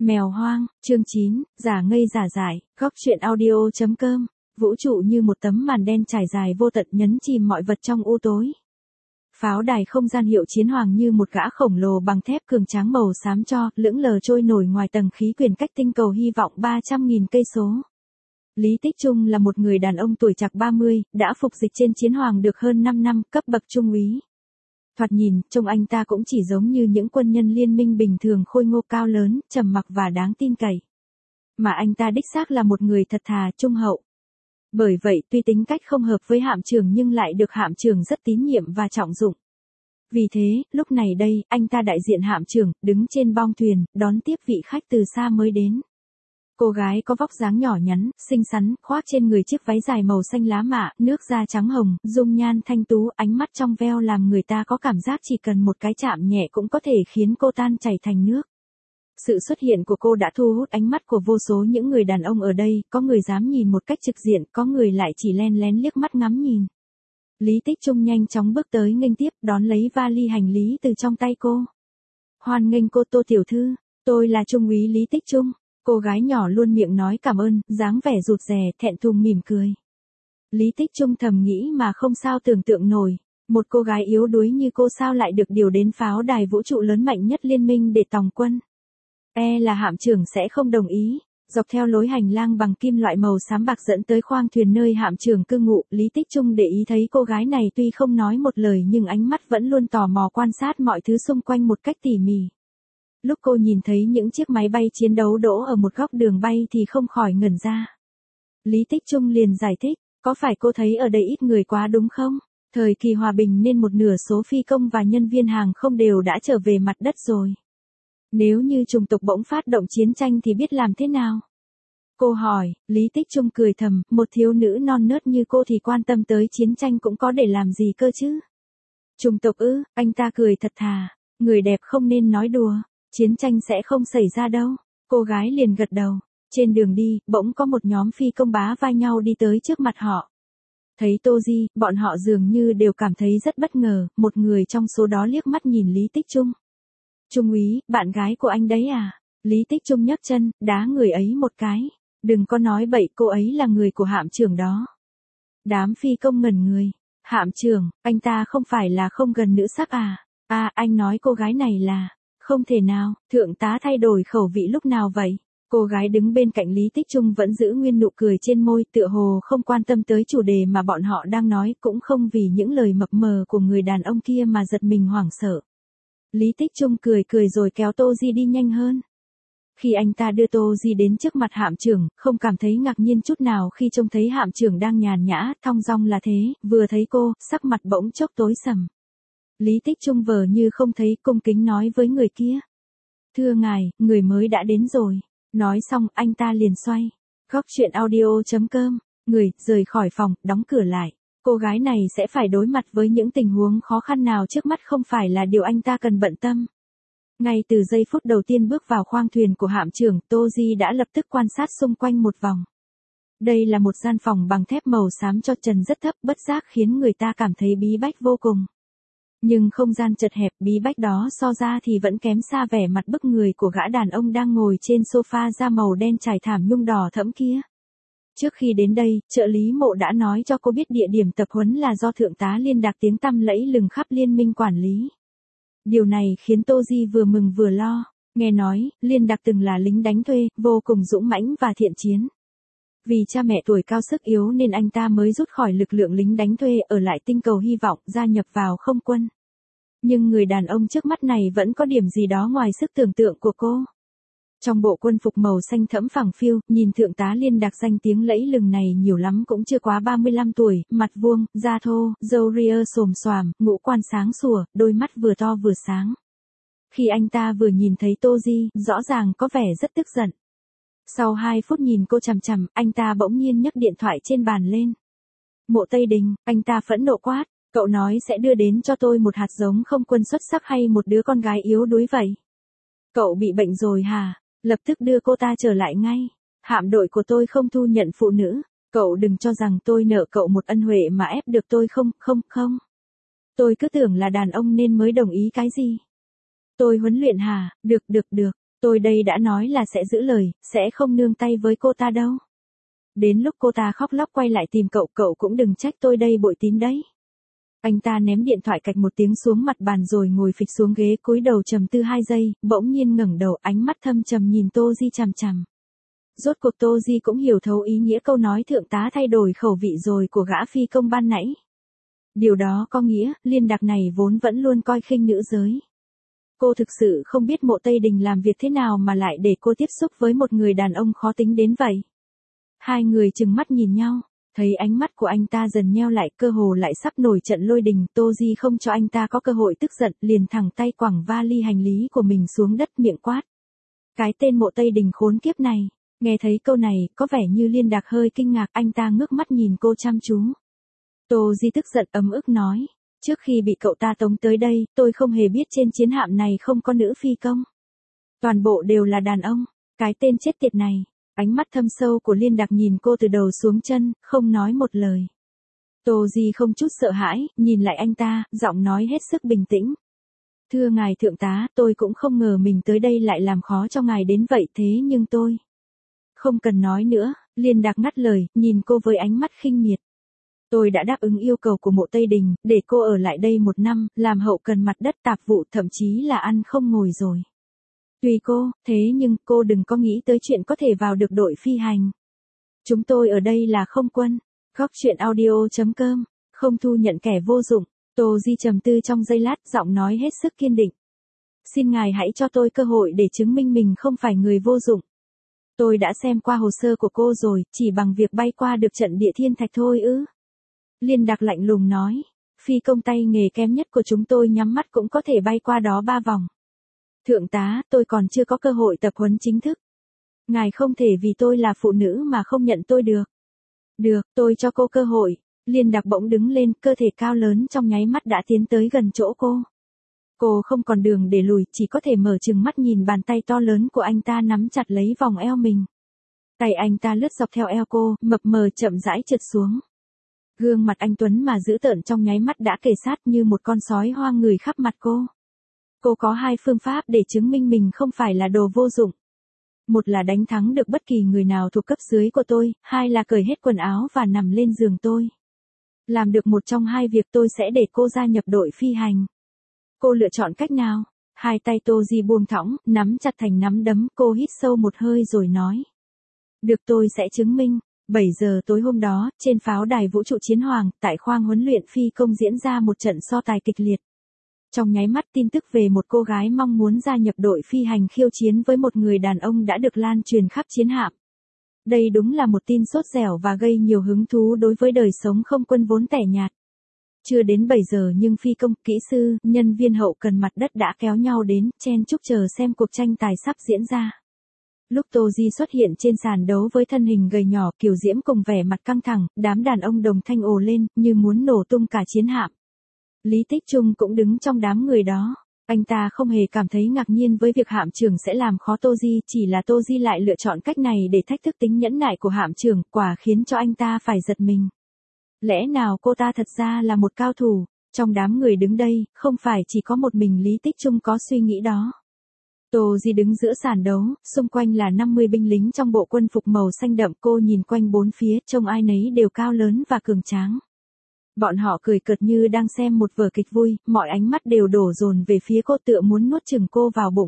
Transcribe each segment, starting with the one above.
Mèo hoang, chương 9, giả ngây giả dại, góc truyện audio.com, vũ trụ như một tấm màn đen trải dài vô tận nhấn chìm mọi vật trong u tối. Pháo đài không gian hiệu chiến hoàng như một gã khổng lồ bằng thép cường tráng màu xám cho, lững lờ trôi nổi ngoài tầng khí quyển cách tinh cầu hy vọng 300.000 cây số. Lý Tích Trung là một người đàn ông tuổi trạc 30, đã phục dịch trên chiến hoàng được hơn 5 năm, cấp bậc trung úy. Thoạt nhìn, trông anh ta cũng chỉ giống như những quân nhân liên minh bình thường khôi ngô cao lớn, trầm mặc và đáng tin cậy. Mà anh ta đích xác là một người thật thà, trung hậu. Bởi vậy, tuy tính cách không hợp với hạm trưởng nhưng lại được hạm trưởng rất tín nhiệm và trọng dụng. Vì thế, lúc này đây, anh ta đại diện hạm trưởng, đứng trên bong thuyền, đón tiếp vị khách từ xa mới đến. Cô gái có vóc dáng nhỏ nhắn, xinh xắn, khoác trên người chiếc váy dài màu xanh lá mạ, nước da trắng hồng, dung nhan thanh tú, ánh mắt trong veo làm người ta có cảm giác chỉ cần một cái chạm nhẹ cũng có thể khiến cô tan chảy thành nước. Sự xuất hiện của cô đã thu hút ánh mắt của vô số những người đàn ông ở đây, có người dám nhìn một cách trực diện, có người lại chỉ len lén liếc mắt ngắm nhìn. Lý Tích Trung nhanh chóng bước tới nghênh tiếp, đón lấy vali hành lý từ trong tay cô. Hoan nghênh cô Tô tiểu thư, tôi là trung úy Lý Tích Trung. Cô gái nhỏ luôn miệng nói cảm ơn, dáng vẻ rụt rè, thẹn thùng mỉm cười. Lý Tích Trung thầm nghĩ mà không sao tưởng tượng nổi, một cô gái yếu đuối như cô sao lại được điều đến pháo đài vũ trụ lớn mạnh nhất liên minh để tòng quân. Là hạm trưởng sẽ không đồng ý. Dọc theo lối hành lang bằng kim loại màu xám bạc dẫn tới khoang thuyền nơi hạm trưởng cư ngụ, Lý Tích Trung để ý thấy cô gái này tuy không nói một lời nhưng ánh mắt vẫn luôn tò mò quan sát mọi thứ xung quanh một cách tỉ mỉ. Lúc cô nhìn thấy những chiếc máy bay chiến đấu đỗ ở một góc đường bay thì không khỏi ngẩn ra. Lý Tích Trung liền giải thích, có phải cô thấy ở đây ít người quá đúng không? Thời kỳ hòa bình nên một nửa số phi công và nhân viên hàng không đều đã trở về mặt đất rồi. Nếu như chủng tộc bỗng phát động chiến tranh thì biết làm thế nào? Cô hỏi, Lý Tích Trung cười thầm, một thiếu nữ non nớt như cô thì quan tâm tới chiến tranh cũng có để làm gì cơ chứ? Chủng tộc ư? Anh ta cười thật thà, người đẹp không nên nói đùa. Chiến tranh sẽ không xảy ra đâu. Cô gái liền gật đầu. Trên đường đi, bỗng có một nhóm phi công bá vai nhau đi tới trước mặt họ. Thấy Tô Di, bọn họ dường như đều cảm thấy rất bất ngờ, một người trong số đó liếc mắt nhìn Lý Tích Trung. Trung úy, bạn gái của anh đấy à? Lý Tích Trung nhấc chân, đá người ấy một cái. Đừng có nói bậy, cô ấy là người của hạm trưởng đó. Đám phi công ngẩn người. Hạm trưởng, anh ta không phải là không gần nữ sắc à? Anh nói cô gái này là... Không thể nào, thượng tá thay đổi khẩu vị lúc nào vậy? Cô gái đứng bên cạnh Lý Tích Trung vẫn giữ nguyên nụ cười trên môi, tựa hồ không quan tâm tới chủ đề mà bọn họ đang nói, cũng không vì những lời mập mờ của người đàn ông kia mà giật mình hoảng sợ. Lý Tích Trung cười rồi kéo Tô Di đi nhanh hơn. Khi anh ta đưa Tô Di đến trước mặt hạm trưởng, không cảm thấy ngạc nhiên chút nào khi trông thấy hạm trưởng đang nhàn nhã, thong dong là thế, vừa thấy cô, sắc mặt bỗng chốc tối sầm. Lý Tích Trung vờ như không thấy, cung kính nói với người kia. Thưa ngài, người mới đã đến rồi. Nói xong, anh ta liền xoay. Góc truyện audio.com, người, rời khỏi phòng, đóng cửa lại. Cô gái này sẽ phải đối mặt với những tình huống khó khăn nào trước mắt không phải là điều anh ta cần bận tâm. Ngay từ giây phút đầu tiên bước vào khoang thuyền của hạm trưởng, Tô Di đã lập tức quan sát xung quanh một vòng. Đây là một gian phòng bằng thép màu xám cho trần rất thấp, bất giác khiến người ta cảm thấy bí bách vô cùng. Nhưng không gian chật hẹp bí bách đó so ra thì vẫn kém xa vẻ mặt bức người của gã đàn ông đang ngồi trên sofa da màu đen trải thảm nhung đỏ thẫm kia. Trước khi đến đây, trợ lý Mộ đã nói cho cô biết địa điểm tập huấn là do thượng tá Liên Đạc tiếng tăm lẫy lừng khắp liên minh quản lý. Điều này khiến Tô Di vừa mừng vừa lo, nghe nói, Liên Đạc từng là lính đánh thuê, vô cùng dũng mãnh và thiện chiến. Vì cha mẹ tuổi cao sức yếu nên anh ta mới rút khỏi lực lượng lính đánh thuê ở lại tinh cầu hy vọng gia nhập vào không quân. Nhưng người đàn ông trước mắt này vẫn có điểm gì đó ngoài sức tưởng tượng của cô. Trong bộ quân phục màu xanh thẫm phẳng phiu, nhìn thượng tá Liên Đạc danh tiếng lẫy lừng này nhiều lắm cũng chưa quá 35 tuổi, mặt vuông, da thô, râu ria xồm xoàm, ngũ quan sáng sủa, đôi mắt vừa to vừa sáng. Khi anh ta vừa nhìn thấy Tô Di, rõ ràng có vẻ rất tức giận. Sau 2 phút nhìn cô chằm chằm, anh ta bỗng nhiên nhấc điện thoại trên bàn lên. Mộ Tây Đình, anh ta phẫn nộ quát, cậu nói sẽ đưa đến cho tôi một hạt giống không quân xuất sắc hay một đứa con gái yếu đuối vậy? Cậu bị bệnh rồi hả? Lập tức đưa cô ta trở lại ngay. Hạm đội của tôi không thu nhận phụ nữ. Cậu đừng cho rằng tôi nợ cậu một ân huệ mà ép được tôi không. Tôi cứ tưởng là đàn ông nên mới đồng ý cái gì. Tôi huấn luyện hả? Được. Tôi đây đã nói là sẽ giữ lời, sẽ không nương tay với cô ta đâu. Đến lúc cô ta khóc lóc quay lại tìm cậu, cậu cũng đừng trách tôi đây bội tín đấy. Anh ta ném điện thoại cạch một tiếng xuống mặt bàn rồi ngồi phịch xuống ghế cúi đầu trầm tư 2 giây, bỗng nhiên ngẩng đầu ánh mắt thâm trầm nhìn Tô Di chằm chằm. Rốt cuộc Tô Di cũng hiểu thấu ý nghĩa câu nói thượng tá thay đổi khẩu vị rồi của gã phi công ban nãy. Điều đó có nghĩa, Liên Đạc này vốn vẫn luôn coi khinh nữ giới. Cô thực sự không biết Mộ Tây Đình làm việc thế nào mà lại để cô tiếp xúc với một người đàn ông khó tính đến vậy. Hai người trừng mắt nhìn nhau, thấy ánh mắt của anh ta dần nheo lại, cơ hồ lại sắp nổi trận lôi đình. Tô Di không cho anh ta có cơ hội tức giận, liền thẳng tay quẳng vali hành lý của mình xuống đất miệng quát. Cái tên Mộ Tây Đình khốn kiếp này. Nghe thấy câu này, có vẻ như Liên Đạc hơi kinh ngạc, anh ta ngước mắt nhìn cô chăm chú. Tô Di tức giận ấm ức nói, trước khi bị cậu ta tống tới đây, tôi không hề biết trên chiến hạm này không có nữ phi công. Toàn bộ đều là đàn ông, cái tên chết tiệt này. Ánh mắt thâm sâu của Liên Đạc nhìn cô từ đầu xuống chân, không nói một lời. Tô Di không chút sợ hãi, nhìn lại anh ta, giọng nói hết sức bình tĩnh. Thưa ngài thượng tá, tôi cũng không ngờ mình tới đây lại làm khó cho ngài đến vậy, thế nhưng tôi... Không cần nói nữa, Liên Đạc ngắt lời, nhìn cô với ánh mắt khinh miệt. Tôi đã đáp ứng yêu cầu của Mộ Tây Đình, để cô ở lại đây 1 năm, làm hậu cần mặt đất tạp vụ, thậm chí là ăn không ngồi rồi. Tùy cô, thế nhưng cô đừng có nghĩ tới chuyện có thể vào được đội phi hành. Chúng tôi ở đây là không quân. Góc truyện audio.com, không thu nhận kẻ vô dụng. Tô Di trầm tư trong giây lát, giọng nói hết sức kiên định. Xin ngài hãy cho tôi cơ hội để chứng minh mình không phải người vô dụng. Tôi đã xem qua hồ sơ của cô rồi, chỉ bằng việc bay qua được trận địa thiên thạch thôi ư. Liên Đạc lạnh lùng nói, phi công tay nghề kém nhất của chúng tôi nhắm mắt cũng có thể bay qua đó 3 vòng. Thượng tá, tôi còn chưa có cơ hội tập huấn chính thức. Ngài không thể vì tôi là phụ nữ mà không nhận tôi được. Được, tôi cho cô cơ hội. Liên Đạc bỗng đứng lên, cơ thể cao lớn trong nháy mắt đã tiến tới gần chỗ cô. Cô không còn đường để lùi, chỉ có thể mở trừng mắt nhìn bàn tay to lớn của anh ta nắm chặt lấy vòng eo mình. Tay anh ta lướt dọc theo eo cô, mập mờ chậm rãi trượt xuống. Gương mặt anh tuấn mà dữ tợn trong nháy mắt đã kề sát như một con sói hoang người khắp mặt cô. Cô có 2 phương pháp để chứng minh mình không phải là đồ vô dụng. Một là đánh thắng được bất kỳ người nào thuộc cấp dưới của tôi, 2 là cởi hết quần áo và nằm lên giường tôi. Làm được một trong 2 việc tôi sẽ để cô gia nhập đội phi hành. Cô lựa chọn cách nào? Hai tay Tô Di buông thõng, nắm chặt thành nắm đấm, cô hít sâu một hơi rồi nói. Được, tôi sẽ chứng minh. 7 giờ tối hôm đó, trên pháo đài vũ trụ Chiến Hoàng, tại khoang huấn luyện phi công diễn ra một trận so tài kịch liệt. Trong nháy mắt tin tức về một cô gái mong muốn gia nhập đội phi hành khiêu chiến với một người đàn ông đã được lan truyền khắp chiến hạm. Đây đúng là một tin sốt dẻo và gây nhiều hứng thú đối với đời sống không quân vốn tẻ nhạt. Chưa đến 7 giờ nhưng phi công, kỹ sư, nhân viên hậu cần mặt đất đã kéo nhau đến, chen chúc chờ xem cuộc tranh tài sắp diễn ra. Lúc Tô Di xuất hiện trên sàn đấu với thân hình gầy nhỏ, kiều diễm cùng vẻ mặt căng thẳng, đám đàn ông đồng thanh ồ lên, như muốn nổ tung cả chiến hạm. Lý Tích Trung cũng đứng trong đám người đó. Anh ta không hề cảm thấy ngạc nhiên với việc hạm trưởng sẽ làm khó Tô Di, chỉ là Tô Di lại lựa chọn cách này để thách thức tính nhẫn nại của hạm trưởng, quả khiến cho anh ta phải giật mình. Lẽ nào cô ta thật ra là một cao thủ? Trong đám người đứng đây, không phải chỉ có một mình Lý Tích Trung có suy nghĩ đó. Tô Di đứng giữa sàn đấu, xung quanh là 50 binh lính trong bộ quân phục màu xanh đậm, cô nhìn quanh bốn phía, trông ai nấy đều cao lớn và cường tráng. Bọn họ cười cợt như đang xem một vở kịch vui, mọi ánh mắt đều đổ dồn về phía cô tựa muốn nuốt chửng cô vào bụng.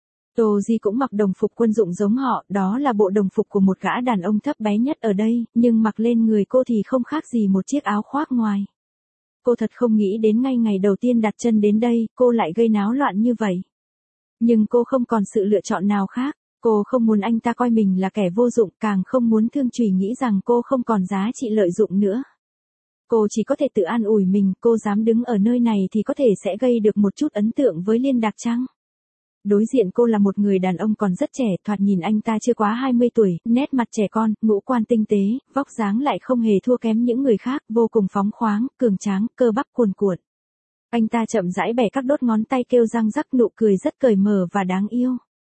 Tô Di cũng mặc đồng phục quân dụng giống họ, đó là bộ đồng phục của một gã đàn ông thấp bé nhất ở đây, nhưng mặc lên người cô thì không khác gì một chiếc áo khoác ngoài. Cô thật không nghĩ đến ngay ngày đầu tiên đặt chân đến đây, cô lại gây náo loạn như vậy. Nhưng cô không còn sự lựa chọn nào khác, cô không muốn anh ta coi mình là kẻ vô dụng, càng không muốn Thương Chùy nghĩ rằng cô không còn giá trị lợi dụng nữa. Cô chỉ có thể tự an ủi mình, cô dám đứng ở nơi này thì có thể sẽ gây được một chút ấn tượng với Liên Đạc chăng? Đối diện cô là một người đàn ông còn rất trẻ, thoạt nhìn anh ta chưa quá 20 tuổi, nét mặt trẻ con, ngũ quan tinh tế, vóc dáng lại không hề thua kém những người khác, vô cùng phóng khoáng, cường tráng, cơ bắp cuồn cuộn. Anh ta chậm rãi bẻ các đốt ngón tay kêu răng rắc, nụ cười rất cởi mở và đáng yêu.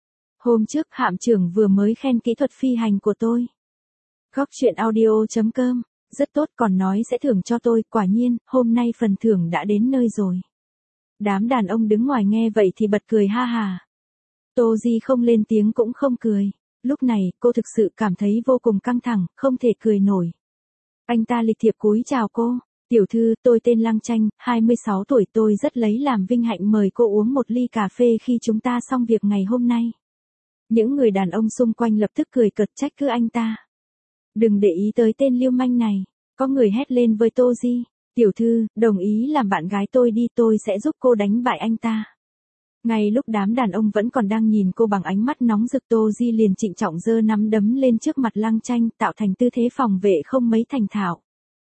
Hôm trước hạm trưởng vừa mới khen kỹ thuật phi hành của tôi. Góc truyện audio.com, rất tốt, còn nói sẽ thưởng cho tôi, quả nhiên, hôm nay phần thưởng đã đến nơi rồi. Đám đàn ông đứng ngoài nghe vậy thì bật cười ha hà. Tô Di không lên tiếng cũng không cười. Lúc này, cô thực sự cảm thấy vô cùng căng thẳng, không thể cười nổi. Anh ta lịch thiệp cúi chào cô. Tiểu thư, tôi tên Lăng Tranh, 26 tuổi, tôi rất lấy làm vinh hạnh mời cô uống một ly cà phê khi chúng ta xong việc ngày hôm nay. Những người đàn ông xung quanh lập tức cười cợt trách cứ anh ta. Đừng để ý tới tên lưu manh này. Có người hét lên với Tô Di. Tiểu thư, đồng ý làm bạn gái tôi đi, tôi sẽ giúp cô đánh bại anh ta. Ngay lúc đám đàn ông vẫn còn đang nhìn cô bằng ánh mắt nóng rực, Tô Di liền trịnh trọng giơ nắm đấm lên trước mặt Lăng Tranh, tạo thành tư thế phòng vệ không mấy thành thạo.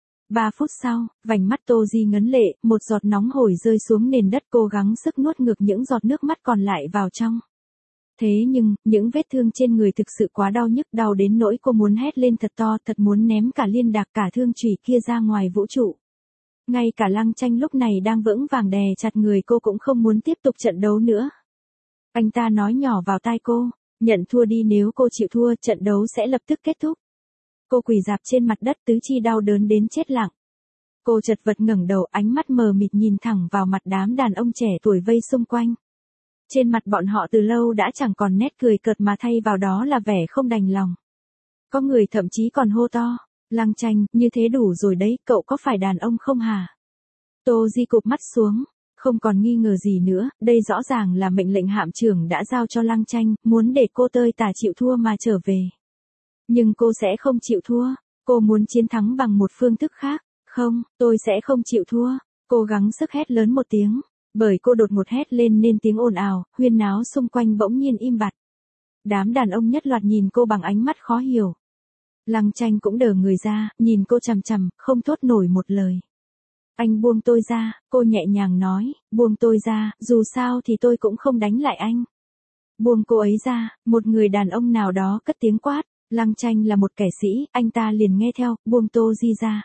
3 phút sau, vành mắt Tô Di ngấn lệ, một giọt nóng hổi rơi xuống nền đất, cố gắng sức nuốt ngược những giọt nước mắt còn lại vào trong. Thế nhưng, những vết thương trên người thực sự quá đau nhức, đau đến nỗi cô muốn hét lên thật to, thật muốn ném cả liên đạc cả thương chùy kia ra ngoài vũ trụ. Ngay cả Lăng Tranh lúc này đang vững vàng đè chặt người cô cũng không muốn tiếp tục trận đấu nữa. Anh ta nói nhỏ vào tai cô, nhận thua đi, nếu cô chịu thua, trận đấu sẽ lập tức kết thúc. Cô quỳ rạp trên mặt đất, tứ chi đau đớn đến chết lặng. Cô chật vật ngẩng đầu, ánh mắt mờ mịt nhìn thẳng vào mặt đám đàn ông trẻ tuổi vây xung quanh. Trên mặt bọn họ từ lâu đã chẳng còn nét cười cợt mà thay vào đó là vẻ không đành lòng. Có người thậm chí còn hô to, Lăng Tranh, như thế đủ rồi đấy, cậu có phải đàn ông không hả? Tô Di cụp mắt xuống, không còn nghi ngờ gì nữa, đây rõ ràng là mệnh lệnh hạm trưởng đã giao cho Lăng Tranh, muốn để cô tơi tả chịu thua mà trở về. Nhưng cô sẽ không chịu thua, cô muốn chiến thắng bằng một phương thức khác. Không, tôi sẽ không chịu thua. Cô gắng sức hét lớn một tiếng, bởi cô đột ngột hét lên nên tiếng ồn ào, huyên náo xung quanh bỗng nhiên im bặt. Đám đàn ông nhất loạt nhìn cô bằng ánh mắt khó hiểu. Lăng Tranh cũng đờ người ra, nhìn cô chằm chằm, không thốt nổi một lời. Anh buông tôi ra, cô nhẹ nhàng nói, buông tôi ra, dù sao thì tôi cũng không đánh lại anh. Buông cô ấy ra, một người đàn ông nào đó cất tiếng quát. Lăng Tranh là một kẻ sĩ, anh ta liền nghe theo, buông Tô Di ra.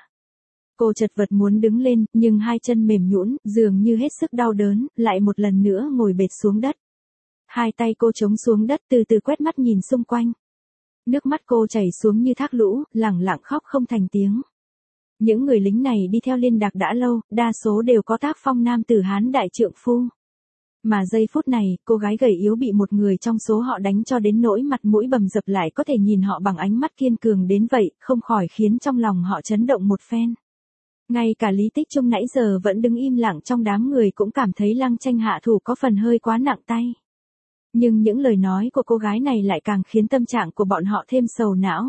Cô chật vật muốn đứng lên, nhưng hai chân mềm nhũn, dường như hết sức đau đớn, lại một lần nữa ngồi bệt xuống đất. Hai tay cô chống xuống đất, từ từ quét mắt nhìn xung quanh. Nước mắt cô chảy xuống như thác lũ, lẳng lặng khóc không thành tiếng. Những người lính này đi theo liên đạc đã lâu, đa số đều có tác phong nam tử Hán đại trượng phu. Mà giây phút này, cô gái gầy yếu bị một người trong số họ đánh cho đến nỗi mặt mũi bầm dập, lại có thể nhìn họ bằng ánh mắt kiên cường đến vậy, không khỏi khiến trong lòng họ chấn động một phen. Ngay cả Lý Tích Trung nãy giờ vẫn đứng im lặng trong đám người cũng cảm thấy Lăng Tranh hạ thủ có phần hơi quá nặng tay. Nhưng những lời nói của cô gái này lại càng khiến tâm trạng của bọn họ thêm sầu não.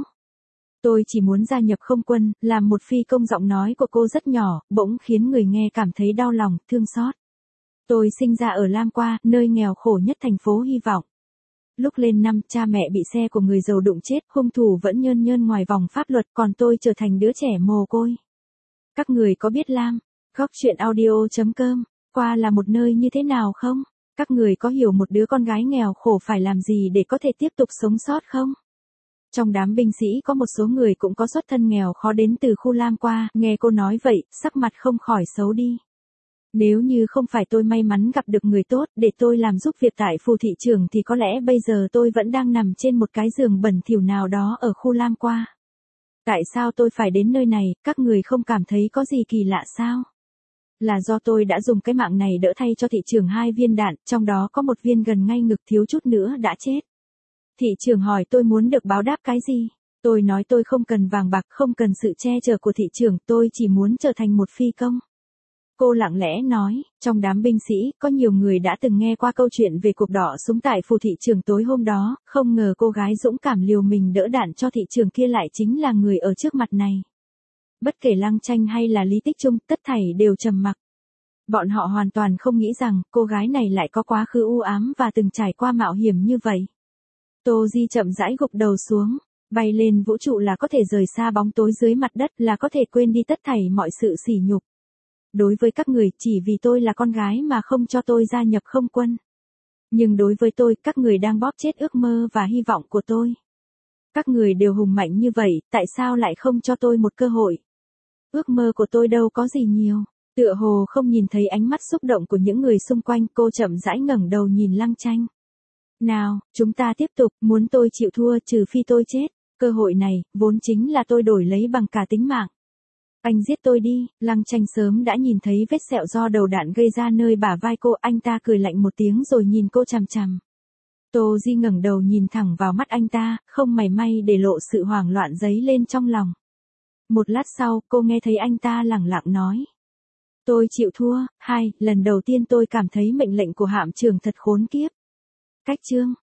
Tôi chỉ muốn gia nhập không quân, làm một phi công. Giọng nói của cô rất nhỏ, bỗng khiến người nghe cảm thấy đau lòng, thương xót. Tôi sinh ra ở Lam Qua, nơi nghèo khổ nhất thành phố hy vọng. Lúc lên năm, cha mẹ bị xe của người giàu đụng chết, hung thủ vẫn nhơn nhơn ngoài vòng pháp luật, còn tôi trở thành đứa trẻ mồ côi. Các người có biết Lam, góc chuyện audio.com, qua là một nơi như thế nào không? Các người có hiểu một đứa con gái nghèo khổ phải làm gì để có thể tiếp tục sống sót không? Trong đám binh sĩ có một số người cũng có xuất thân nghèo khó đến từ khu Lam Qua, nghe cô nói vậy, sắc mặt không khỏi xấu đi. Nếu như không phải tôi may mắn gặp được người tốt để tôi làm giúp việc tại phù thị trường thì có lẽ bây giờ tôi vẫn đang nằm trên một cái giường bẩn thỉu nào đó ở khu Lam Qua. Tại sao tôi phải đến nơi này, các người không cảm thấy có gì kỳ lạ sao? Là do tôi đã dùng cái mạng này đỡ thay cho thị trường 2 viên đạn, trong đó có một viên gần ngay ngực, thiếu chút nữa đã chết. Thị trường hỏi tôi muốn được báo đáp cái gì? Tôi nói tôi không cần vàng bạc, không cần sự che chở của thị trường, tôi chỉ muốn trở thành một phi công. Cô lặng lẽ nói, trong đám binh sĩ, có nhiều người đã từng nghe qua câu chuyện về cuộc đọ súng tại phù thị trường tối hôm đó, không ngờ cô gái dũng cảm liều mình đỡ đạn cho thị trường kia lại chính là người ở trước mặt này. Bất kể Lăng Tranh hay là Lý Tích Trung, tất thảy đều trầm mặc. Bọn họ hoàn toàn không nghĩ rằng, cô gái này lại có quá khứ u ám và từng trải qua mạo hiểm như vậy. Tô Di chậm rãi gục đầu xuống, bay lên vũ trụ là có thể rời xa bóng tối dưới mặt đất, là có thể quên đi tất thảy mọi sự sỉ nhục. Đối với các người, chỉ vì tôi là con gái mà không cho tôi gia nhập không quân. Nhưng đối với tôi, các người đang bóp chết ước mơ và hy vọng của tôi. Các người đều hùng mạnh như vậy, tại sao lại không cho tôi một cơ hội? Ước mơ của tôi đâu có gì nhiều. Tựa hồ không nhìn thấy ánh mắt xúc động của những người xung quanh, cô chậm rãi ngẩng đầu nhìn Lăng Tranh. Nào, chúng ta tiếp tục, muốn tôi chịu thua trừ phi tôi chết. Cơ hội này, vốn chính là tôi đổi lấy bằng cả tính mạng. Anh giết tôi đi. Lăng Tranh sớm đã nhìn thấy vết sẹo do đầu đạn gây ra nơi bả vai cô, anh ta cười lạnh một tiếng rồi nhìn cô chằm chằm. Tô Di ngẩng đầu nhìn thẳng vào mắt anh ta, không mảy may để lộ sự hoảng loạn dấy lên trong lòng. Một lát sau, cô nghe thấy anh ta lẳng lặng nói. Tôi chịu thua. Lần đầu tiên tôi cảm thấy mệnh lệnh của Hạm trưởng thật khốn kiếp. Cách chương